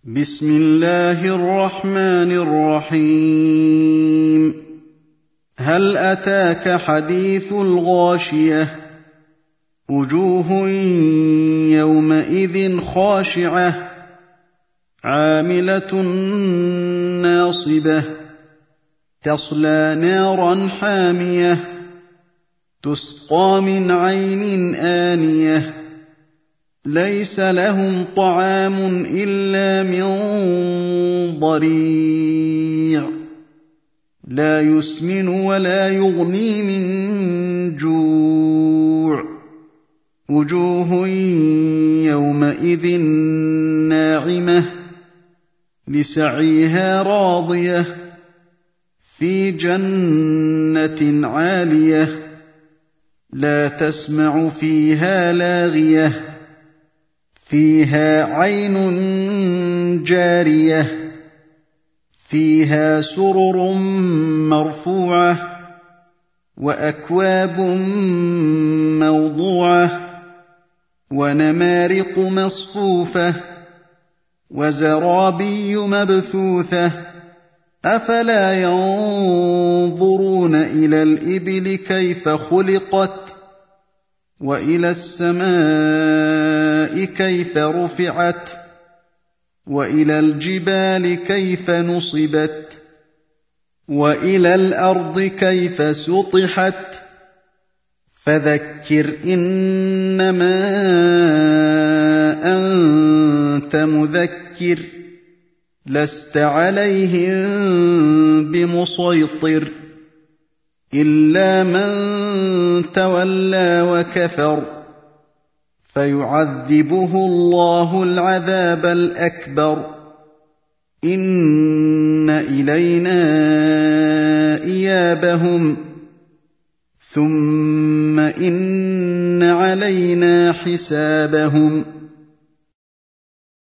بسم الله الرحمن الرحيم هل أتاك حديث الغاشية وجوه يومئذ خاشعة عاملة ناصبة تصلى نارا حامية تسقى من عين آنية ليس لهم طعام إلا من ضريع لا يسمن ولا يغني من جوع وجوه يومئذ ناعمة لسعيها راضية في جنة عالية لا تسمع فيها لاغية فيها عين جارية فيها سرر مرفوعة وأكواب موضوعة ونمارق مصفوفة وزرابي مبثوثة أفلا ينظرون إلى الإبل كيف خلقت وإلى السماء كيف رفعت وإلى الجبال كيف نصبت وإلى الأرض كيف سطحت فذكر إنما أنت مذكر لست عليهم بمسيطر إلا من تولى وكفر فيعذبه الله العذاب الأكبر إن إلينا إيابهم ثم إن علينا حسابهم